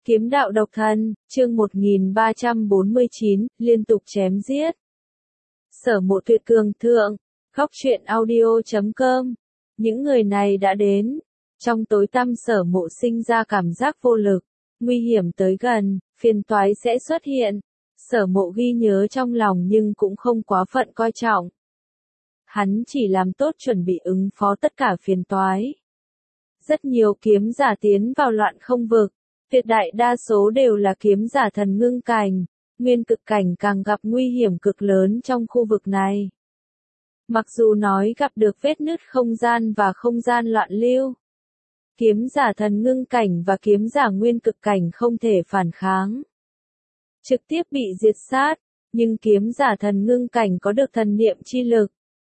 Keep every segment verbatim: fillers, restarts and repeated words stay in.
Kiếm đạo độc thân, chương một nghìn ba trăm bốn mươi chín, liên tục chém giết. Sở Mộ tuyệt cường thượng, khóc chuyện audio chấm com. Những người này đã đến. Trong tối tăm Sở Mộ sinh ra cảm giác vô lực, nguy hiểm tới gần, phiền toái sẽ xuất hiện. Sở Mộ ghi nhớ trong lòng nhưng cũng không quá phận coi trọng. Hắn chỉ làm tốt chuẩn bị ứng phó tất cả phiền toái. Rất nhiều kiếm giả tiến vào loạn không vực. Tuyệt đại đa số đều là kiếm giả thần ngưng cảnh, nguyên cực cảnh càng gặp nguy hiểm cực lớn trong khu vực này. Mặc dù nói gặp được vết nứt không gian và không gian loạn lưu, kiếm giả thần ngưng cảnh và kiếm giả nguyên cực cảnh không thể phản kháng, trực tiếp bị diệt sát, nhưng kiếm giả thần ngưng cảnh có được thần niệm chi lực.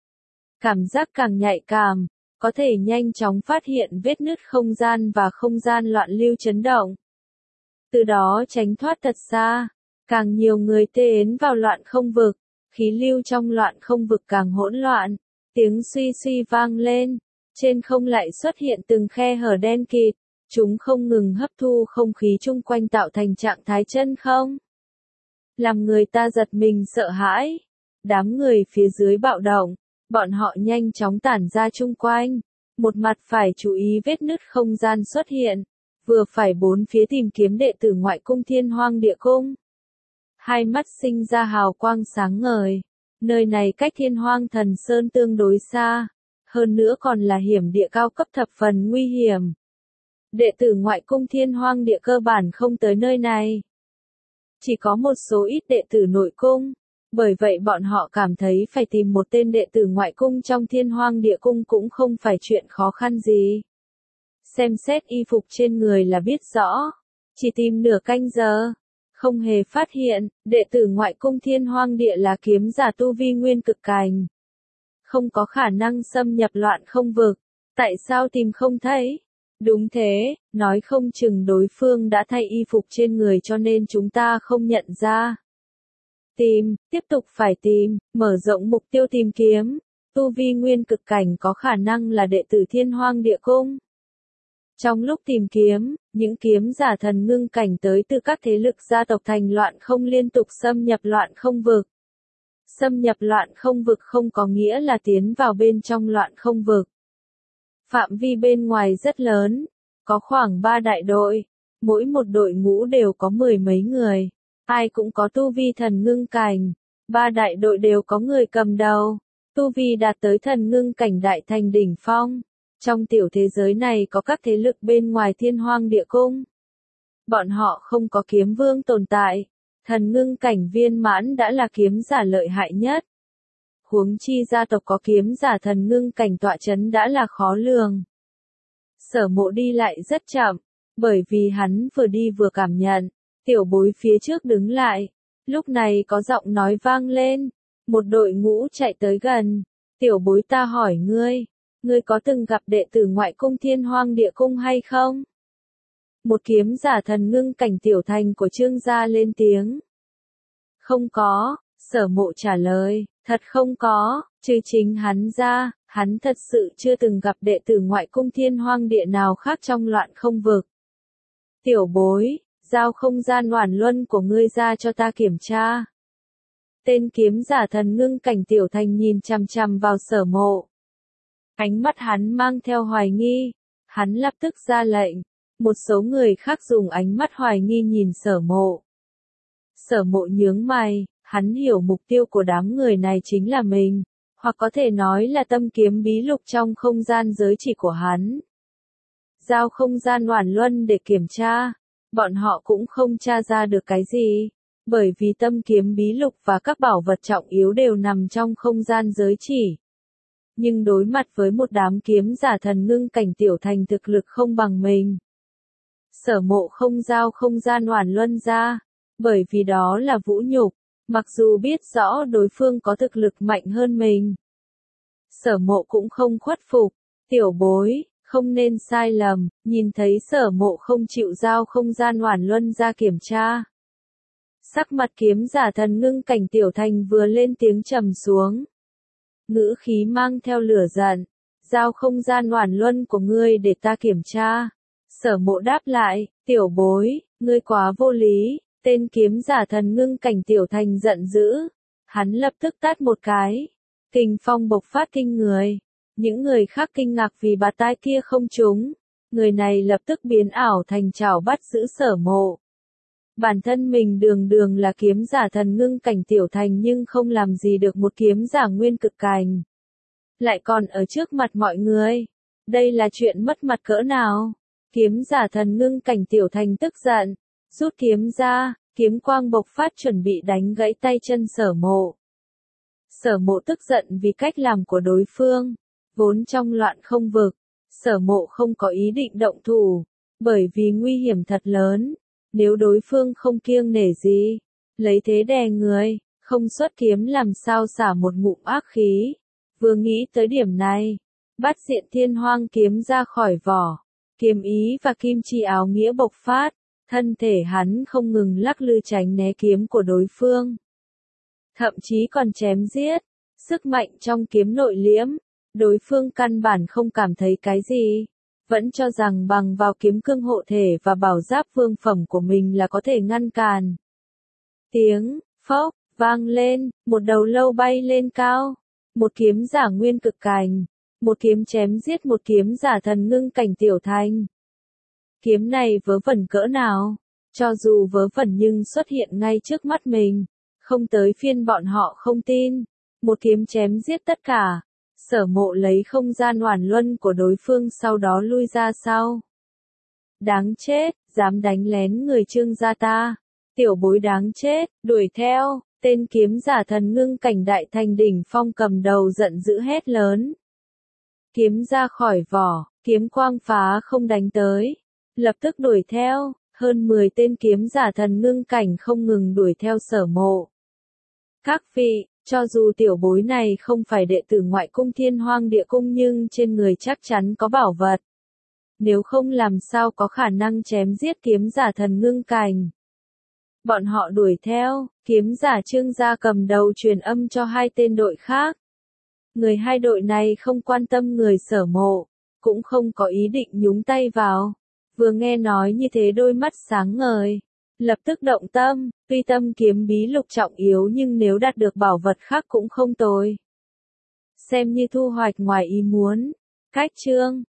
Cảm giác càng nhạy cảm, có thể nhanh chóng phát hiện vết nứt không gian và không gian loạn lưu chấn động. Từ đó tránh thoát thật xa, càng nhiều người tiến vào loạn không vực, khí lưu trong loạn không vực càng hỗn loạn, tiếng suy suy vang lên, trên không lại xuất hiện từng khe hở đen kịt, chúng không ngừng hấp thu không khí chung quanh tạo thành trạng thái chân không. Làm người ta giật mình sợ hãi, đám người phía dưới bạo động, bọn họ nhanh chóng tản ra chung quanh, một mặt phải chú ý vết nứt không gian xuất hiện. Vừa phải bốn phía tìm kiếm đệ tử ngoại cung Thiên Hoang Địa Cung. Hai mắt sinh ra hào quang sáng ngời. Nơi này cách Thiên Hoang Thần Sơn tương đối xa. Hơn nữa còn là hiểm địa cao cấp thập phần nguy hiểm. Đệ tử ngoại cung Thiên Hoang Địa cơ bản không tới nơi này. Chỉ có một số ít đệ tử nội cung. Bởi vậy bọn họ cảm thấy phải tìm một tên đệ tử ngoại cung trong Thiên Hoang Địa Cung cũng không phải chuyện khó khăn gì. Xem xét y phục trên người là biết rõ. Chỉ tìm nửa canh giờ. Không hề phát hiện, đệ tử ngoại cung Thiên Hoang Địa là kiếm giả tu vi nguyên cực cảnh. Không có khả năng xâm nhập loạn không vực. Tại sao tìm không thấy? Đúng thế, nói không chừng đối phương đã thay y phục trên người cho nên chúng ta không nhận ra. Tìm, tiếp tục phải tìm, mở rộng mục tiêu tìm kiếm. Tu vi nguyên cực cảnh có khả năng là đệ tử Thiên Hoang Địa Cung. Trong lúc tìm kiếm, những kiếm giả thần ngưng cảnh tới từ các thế lực gia tộc thành loạn không liên tục xâm nhập loạn không vực. Xâm nhập loạn không vực không có nghĩa là tiến vào bên trong loạn không vực. Phạm vi bên ngoài rất lớn, có khoảng ba đại đội, mỗi một đội ngũ đều có mười mấy người, ai cũng có tu vi thần ngưng cảnh, ba đại đội đều có người cầm đầu, tu vi đạt tới thần ngưng cảnh đại thành đỉnh phong. Trong tiểu thế giới này có các thế lực bên ngoài Thiên Hoang Địa Cung. Bọn họ không có kiếm vương tồn tại. Thần ngưng cảnh viên mãn đã là kiếm giả lợi hại nhất. Huống chi gia tộc có kiếm giả thần ngưng cảnh tọa chấn đã là khó lường. Sở Mộ đi lại rất chậm, bởi vì hắn vừa đi vừa cảm nhận, tiểu bối phía trước đứng lại. Lúc này có giọng nói vang lên, một đội ngũ chạy tới gần. Tiểu bối ta hỏi ngươi. Ngươi có từng gặp đệ tử ngoại cung Thiên Hoang Địa Cung hay không? Một kiếm giả thần ngưng cảnh tiểu thành của Trương gia lên tiếng. Không có, Sở Mộ trả lời, thật không có, trừ chính hắn ra, hắn thật sự chưa từng gặp đệ tử ngoại cung Thiên Hoang Địa nào khác trong loạn không vực. Tiểu bối, giao không gian oản luân của ngươi ra cho ta kiểm tra. Tên kiếm giả thần ngưng cảnh tiểu thành nhìn chằm chằm vào Sở Mộ. Ánh mắt hắn mang theo hoài nghi, hắn lập tức ra lệnh, một số người khác dùng ánh mắt hoài nghi nhìn Sở Mộ. Sở Mộ nhướng mày, hắn hiểu mục tiêu của đám người này chính là mình, hoặc có thể nói là tâm kiếm bí lục trong không gian giới chỉ của hắn. Giao không gian oản luân để kiểm tra, bọn họ cũng không tra ra được cái gì, bởi vì tâm kiếm bí lục và các bảo vật trọng yếu đều nằm trong không gian giới chỉ. Nhưng đối mặt với một đám kiếm giả thần ngưng cảnh tiểu thành thực lực không bằng mình. Sở Mộ không giao không gian oản luân ra, bởi vì đó là vũ nhục, mặc dù biết rõ đối phương có thực lực mạnh hơn mình. Sở Mộ cũng không khuất phục, tiểu bối, không nên sai lầm, nhìn thấy Sở Mộ không chịu giao không gian oản luân ra kiểm tra. Sắc mặt kiếm giả thần ngưng cảnh tiểu thành vừa lên tiếng trầm xuống. Ngữ khí mang theo lửa giận, giao không gian oản luân của ngươi để ta kiểm tra. Sở Mộ đáp lại, tiểu bối, Ngươi quá vô lý, tên kiếm giả thần ngưng cảnh Tiểu Thành giận dữ. Hắn lập tức tát một cái. Kình phong bộc phát kinh người. Những người khác kinh ngạc vì bạt tai kia không trúng. Người này lập tức biến ảo thành chảo bắt giữ Sở Mộ. Bản thân mình đường đường là kiếm giả thần ngưng cảnh Tiểu Thành nhưng không làm gì được một kiếm giả nguyên cực cảnh. Lại còn ở trước mặt mọi người. Đây là chuyện mất mặt cỡ nào? Kiếm giả thần ngưng cảnh Tiểu Thành tức giận. Rút kiếm ra, kiếm quang bộc phát chuẩn bị đánh gãy tay chân Sở Mộ. Sở Mộ tức giận vì cách làm của đối phương. Vốn trong loạn không vực, Sở Mộ không có ý định động thủ. Bởi vì nguy hiểm thật lớn. Nếu đối phương không kiêng nể gì, lấy thế đè người, không xuất kiếm làm sao xả một ngụm ác khí. Vừa nghĩ tới điểm này, Bát Diện Thiên Hoang kiếm ra khỏi vỏ, kiếm ý và kim chi áo nghĩa bộc phát, thân thể hắn không ngừng lắc lư tránh né kiếm của đối phương. Thậm chí còn chém giết, sức mạnh trong kiếm nội liễm, đối phương căn bản không cảm thấy cái gì. Vẫn cho rằng bằng vào kiếm cương hộ thể và bảo giáp vương phẩm của mình là có thể ngăn cản. Tiếng, phốc, vang lên, một đầu lâu bay lên cao. Một kiếm giả nguyên cực cảnh. Một kiếm chém giết một kiếm giả thần ngưng cảnh Tiểu Thành. Kiếm này vớ vẩn cỡ nào? Cho dù vớ vẩn nhưng xuất hiện ngay trước mắt mình. Không tới phiên bọn họ không tin. Một kiếm chém giết tất cả. Sở Mộ lấy không gian oản luân của đối phương sau đó lui ra sau. Đáng chết, dám đánh lén người Trương gia ta. Tiểu bối đáng chết, đuổi theo, tên kiếm giả thần ngưng cảnh Đại Thành đỉnh phong cầm đầu giận dữ hét lớn. Kiếm ra khỏi vỏ, kiếm quang phá không đánh tới. Lập tức đuổi theo, hơn mười tên kiếm giả thần ngưng cảnh không ngừng đuổi theo Sở Mộ. Các vị, cho dù tiểu bối này không phải đệ tử ngoại cung Thiên Hoang Địa Cung nhưng trên người chắc chắn có bảo vật. Nếu không làm sao có khả năng chém giết kiếm giả thần ngưng cảnh. Bọn họ đuổi theo, kiếm giả Trương gia cầm đầu truyền âm cho hai tên đội khác. Người hai đội này không quan tâm người Sở Mộ, cũng không có ý định nhúng tay vào. Vừa nghe nói như thế đôi mắt sáng ngời. Lập tức động tâm, tuy tâm kiếm bí lục trọng yếu nhưng nếu đạt được bảo vật khác cũng không tồi. Xem như thu hoạch ngoài ý muốn. Cách chương